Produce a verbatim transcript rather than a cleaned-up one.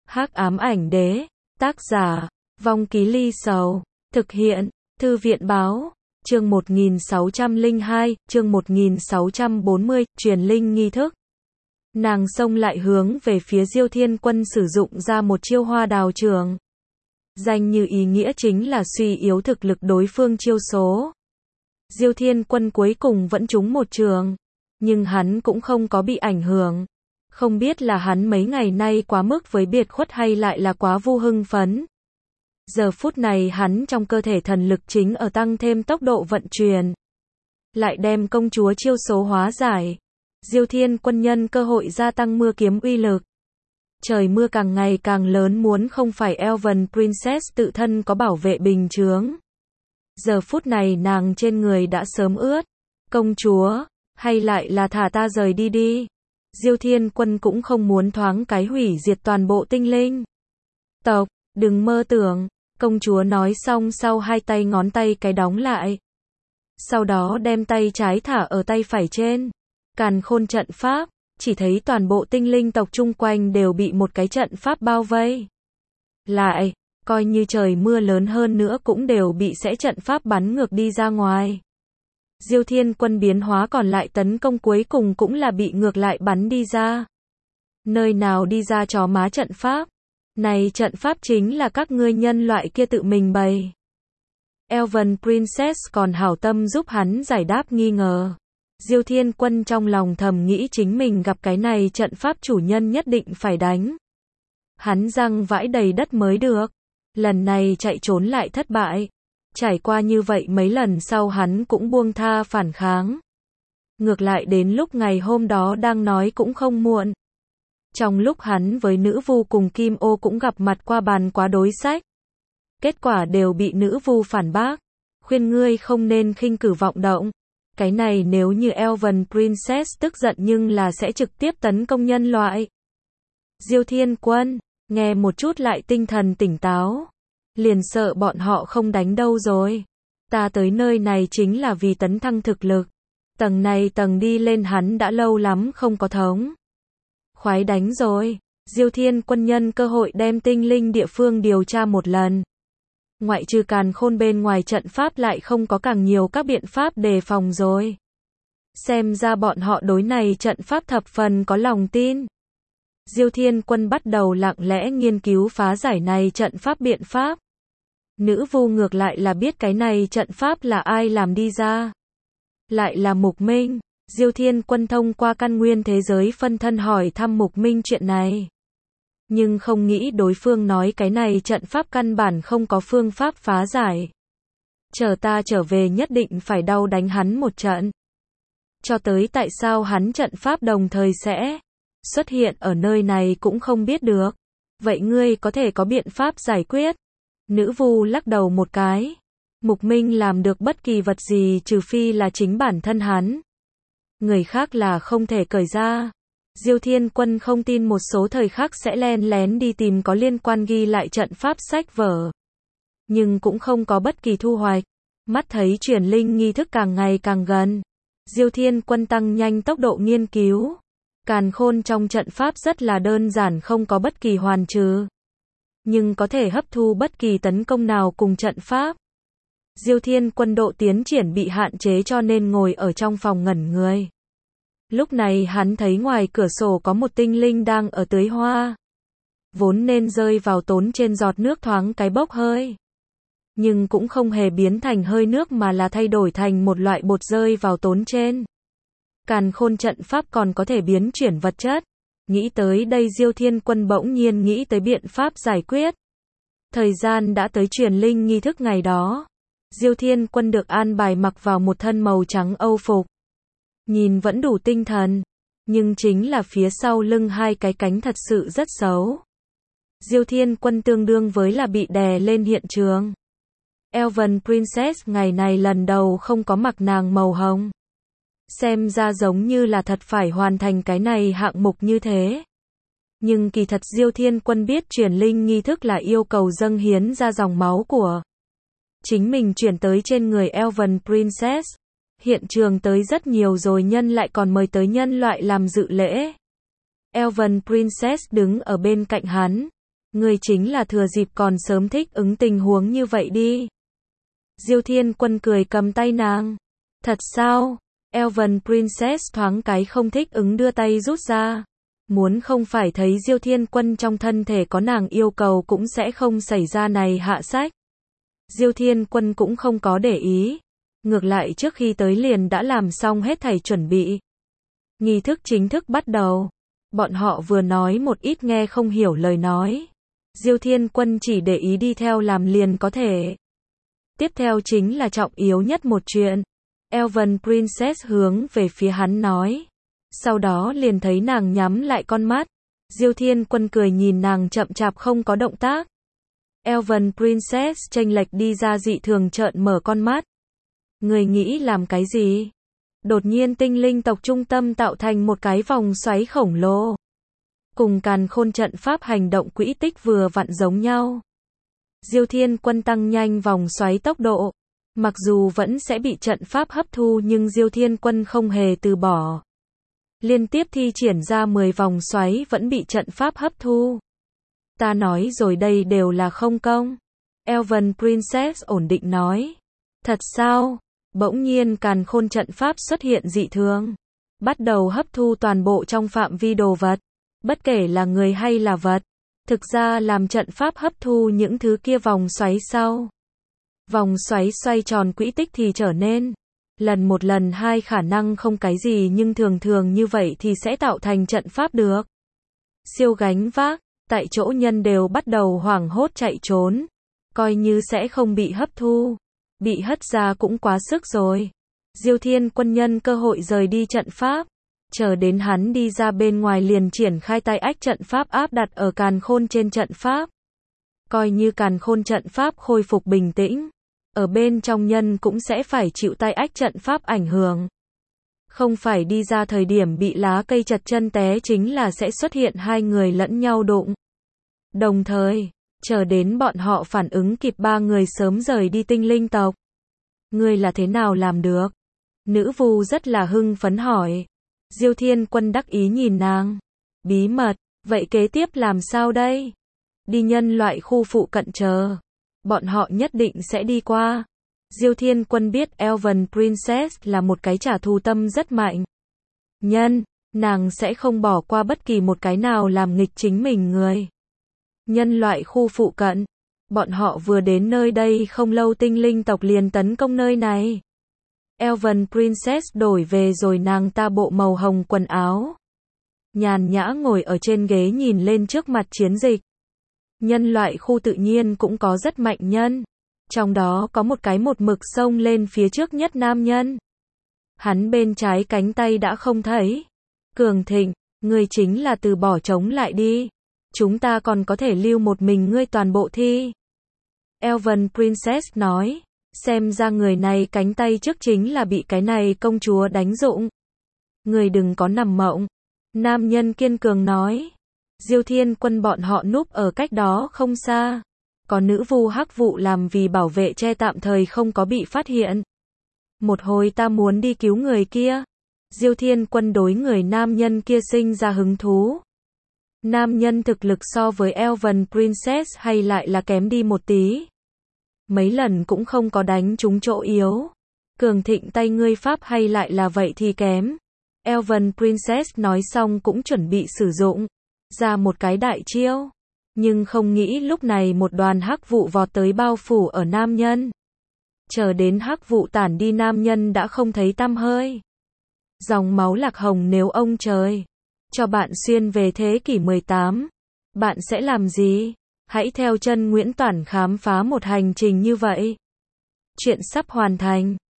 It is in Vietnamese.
Hắc ám ảnh đế, tác giả, Vong Ký Ly Sầu, thực hiện, Thư viện báo, chương một nghìn sáu trăm lẻ hai, chương một nghìn sáu trăm bốn mươi, truyền linh nghi thức. Nàng xông lại hướng về phía Diêu Thiên Quân sử dụng ra một chiêu hoa đào trường. Danh như ý nghĩa chính là suy yếu thực lực đối phương chiêu số. Diêu Thiên Quân cuối cùng vẫn trúng một trường, nhưng hắn cũng không có bị ảnh hưởng. Không biết là hắn mấy ngày nay quá mức với biệt khuất hay lại là quá vu hưng phấn. Giờ phút này hắn trong cơ thể thần lực chính ở tăng thêm tốc độ vận chuyển. Lại đem công chúa chiêu số hóa giải. Diêu Thiên Quân nhân cơ hội gia tăng mưa kiếm uy lực. Trời mưa càng ngày càng lớn, muốn không phải Elven Princess tự thân có bảo vệ bình chướng. Giờ phút này nàng trên người đã sớm ướt. Công chúa, hay lại là thả ta rời đi đi. Diêu Thiên Quân cũng không muốn thoáng cái hủy diệt toàn bộ tinh linh tộc, đừng mơ tưởng. Công chúa nói xong sau hai tay ngón tay cái đóng lại. Sau đó đem tay trái thả ở tay phải trên. Càn khôn trận pháp, chỉ thấy toàn bộ tinh linh tộc chung quanh đều bị một cái trận pháp bao vây. Lại, coi như trời mưa lớn hơn nữa cũng đều bị sẽ trận pháp bắn ngược đi ra ngoài. Diêu Thiên Quân biến hóa còn lại tấn công cuối cùng cũng là bị ngược lại bắn đi ra. Nơi nào đi ra chó má trận pháp? Này trận pháp chính là các ngươi nhân loại kia tự mình bày. Elven Princess còn hảo tâm giúp hắn giải đáp nghi ngờ. Diêu Thiên Quân trong lòng thầm nghĩ chính mình gặp cái này trận pháp chủ nhân nhất định phải đánh. Hắn răng vãi đầy đất mới được. Lần này chạy trốn lại thất bại. Trải qua như vậy mấy lần sau hắn cũng buông tha phản kháng. Ngược lại đến lúc ngày hôm đó đang nói cũng không muộn. Trong lúc hắn với nữ vu cùng Kim Ô cũng gặp mặt qua bàn quá đối sách. Kết quả đều bị nữ vu phản bác. Khuyên ngươi không nên khinh cử vọng động. Cái này nếu như Elven Princess tức giận nhưng là sẽ trực tiếp tấn công nhân loại. Diêu Thiên Quân, nghe một chút lại tinh thần tỉnh táo. Liền sợ bọn họ không đánh đâu rồi. Ta tới nơi này chính là vì tấn thăng thực lực. Tầng này tầng đi lên hắn đã lâu lắm không có thống. Khoái đánh rồi. Diêu Thiên Quân nhân cơ hội đem tinh linh địa phương điều tra một lần. Ngoại trừ càn khôn bên ngoài trận pháp lại không có càng nhiều các biện pháp đề phòng rồi. Xem ra bọn họ đối này trận pháp thập phần có lòng tin. Diêu Thiên Quân bắt đầu lặng lẽ nghiên cứu phá giải này trận pháp biện pháp. Nữ vu ngược lại là biết cái này trận pháp là ai làm đi ra. Lại là Mục Minh. Diêu Thiên Quân thông qua căn nguyên thế giới phân thân hỏi thăm Mục Minh chuyện này. Nhưng không nghĩ đối phương nói cái này trận pháp căn bản không có phương pháp phá giải. Chờ ta trở về nhất định phải đau đánh hắn một trận. Cho tới tại sao hắn trận pháp đồng thời sẽ xuất hiện ở nơi này cũng không biết được. Vậy ngươi có thể có biện pháp giải quyết? Nữ vu lắc đầu một cái. Mục Minh làm được bất kỳ vật gì trừ phi là chính bản thân hắn. Người khác là không thể cởi ra. Diêu Thiên Quân không tin một số thời khắc sẽ len lén đi tìm có liên quan ghi lại trận pháp sách vở. Nhưng cũng không có bất kỳ thu hoạch. Mắt thấy truyền linh nghi thức càng ngày càng gần. Diêu Thiên Quân tăng nhanh tốc độ nghiên cứu. Càn khôn trong trận pháp rất là đơn giản, không có bất kỳ hoàn trừ. Nhưng có thể hấp thu bất kỳ tấn công nào cùng trận pháp. Diêu Thiên Quân độ tiến triển bị hạn chế cho nên ngồi ở trong phòng ngẩn người. Lúc này hắn thấy ngoài cửa sổ có một tinh linh đang ở tưới hoa. Vốn nên rơi vào tốn trên giọt nước thoáng cái bốc hơi. Nhưng cũng không hề biến thành hơi nước mà là thay đổi thành một loại bột rơi vào tốn trên. Càn khôn trận pháp còn có thể biến chuyển vật chất. Nghĩ tới đây Diêu Thiên Quân bỗng nhiên nghĩ tới biện pháp giải quyết. Thời gian đã tới truyền linh nghi thức ngày đó. Diêu Thiên Quân được an bài mặc vào một thân màu trắng âu phục. Nhìn vẫn đủ tinh thần. Nhưng chính là phía sau lưng hai cái cánh thật sự rất xấu. Diêu Thiên Quân tương đương với là bị đè lên hiện trường. Elven Princess ngày này lần đầu không có mặc nàng màu hồng. Xem ra giống như là thật phải hoàn thành cái này hạng mục như thế. Nhưng kỳ thật Diêu Thiên Quân biết truyền linh nghi thức là yêu cầu dâng hiến ra dòng máu của chính mình chuyển tới trên người Elven Princess. Hiện trường tới rất nhiều rồi nhân lại còn mời tới nhân loại làm dự lễ. Elven Princess đứng ở bên cạnh hắn. Ngươi chính là thừa dịp còn sớm thích ứng tình huống như vậy đi. Diêu Thiên Quân cười cầm tay nàng. Thật sao? Elven Princess thoáng cái không thích ứng đưa tay rút ra. Muốn không phải thấy Diêu Thiên Quân trong thân thể có nàng yêu cầu cũng sẽ không xảy ra này hạ sách. Diêu Thiên Quân cũng không có để ý. Ngược lại trước khi tới liền đã làm xong hết thảy chuẩn bị. Nghi thức chính thức bắt đầu. Bọn họ vừa nói một ít nghe không hiểu lời nói. Diêu Thiên Quân chỉ để ý đi theo làm liền có thể. Tiếp theo chính là trọng yếu nhất một chuyện. Elven Princess hướng về phía hắn nói. Sau đó liền thấy nàng nhắm lại con mắt. Diêu Thiên Quân cười nhìn nàng chậm chạp không có động tác. Elven Princess chênh lệch đi ra dị thường trợn mở con mắt. Người nghĩ làm cái gì? Đột nhiên tinh linh tộc trung tâm tạo thành một cái vòng xoáy khổng lồ. Cùng càn khôn trận pháp hành động quỹ tích vừa vặn giống nhau. Diêu Thiên Quân tăng nhanh vòng xoáy tốc độ. Mặc dù vẫn sẽ bị trận pháp hấp thu nhưng Diêu Thiên Quân không hề từ bỏ. Liên tiếp thi triển ra mười vòng xoáy vẫn bị trận pháp hấp thu. Ta nói rồi đây đều là không công. Elven Princess ổn định nói. Thật sao? Bỗng nhiên càn khôn trận pháp xuất hiện dị thường. Bắt đầu hấp thu toàn bộ trong phạm vi đồ vật. Bất kể là người hay là vật. Thực ra làm trận pháp hấp thu những thứ kia vòng xoáy sau. Vòng xoáy xoay tròn quỹ tích thì trở nên. Lần một lần hai khả năng không cái gì nhưng thường thường như vậy thì sẽ tạo thành trận pháp được. Siêu gánh vác, tại chỗ nhân đều bắt đầu hoảng hốt chạy trốn. Coi như sẽ không bị hấp thu. Bị hất ra cũng quá sức rồi. Diêu Thiên Quân nhân cơ hội rời đi trận pháp. Chờ đến hắn đi ra bên ngoài liền triển khai tay ách trận pháp áp đặt ở càn khôn trên trận pháp. Coi như càn khôn trận pháp khôi phục bình tĩnh. Ở bên trong nhân cũng sẽ phải chịu tay ách trận pháp ảnh hưởng. Không phải đi ra thời điểm bị lá cây chật chân té chính là sẽ xuất hiện hai người lẫn nhau đụng. Đồng thời, chờ đến bọn họ phản ứng kịp ba người sớm rời đi tinh linh tộc. Ngươi là thế nào làm được? Nữ vu rất là hưng phấn hỏi. Diêu Thiên Quân đắc ý nhìn nàng. Bí mật, vậy kế tiếp làm sao đây? Đi nhân loại khu phụ cận chờ. Bọn họ nhất định sẽ đi qua. Diêu Thiên Quân biết Elven Princess là một cái trả thù tâm rất mạnh. Nhân, nàng sẽ không bỏ qua bất kỳ một cái nào làm nghịch chính mình người. Nhân loại khu phụ cận. Bọn họ vừa đến nơi đây không lâu tinh linh tộc liền tấn công nơi này. Elven Princess đổi về rồi nàng ta bộ màu hồng quần áo. Nhàn nhã ngồi ở trên ghế nhìn lên trước mặt chiến dịch. Nhân loại khu tự nhiên cũng có rất mạnh nhân. Trong đó có một cái một mực xông lên phía trước nhất nam nhân. Hắn bên trái cánh tay đã không thấy. Cường Thịnh, ngươi chính là từ bỏ chống lại đi. Chúng ta còn có thể lưu một mình ngươi toàn bộ thi. Elven Princess nói. Xem ra người này cánh tay trước chính là bị cái này công chúa đánh dụng. Người đừng có nằm mộng. Nam nhân kiên cường nói. Diêu Thiên Quân bọn họ núp ở cách đó không xa. Có nữ vu hắc vụ làm vì bảo vệ che tạm thời không có bị phát hiện. Một hồi ta muốn đi cứu người kia. Diêu Thiên Quân đối người nam nhân kia sinh ra hứng thú. Nam nhân thực lực so với Elven Princess hay lại là kém đi một tí. Mấy lần cũng không có đánh trúng chỗ yếu. Cường Thịnh tay ngươi pháp hay lại là vậy thì kém. Elven Princess nói xong cũng chuẩn bị sử dụng ra một cái đại chiêu. Nhưng không nghĩ lúc này một đoàn hắc vụ vọt tới bao phủ ở nam nhân. Chờ đến hắc vụ tản đi nam nhân đã không thấy tăm hơi. Dòng máu lạc hồng nếu ông trời cho bạn xuyên về thế kỷ mười tám, bạn sẽ làm gì? Hãy theo chân Nguyễn Toản khám phá một hành trình như vậy. Chuyện sắp hoàn thành.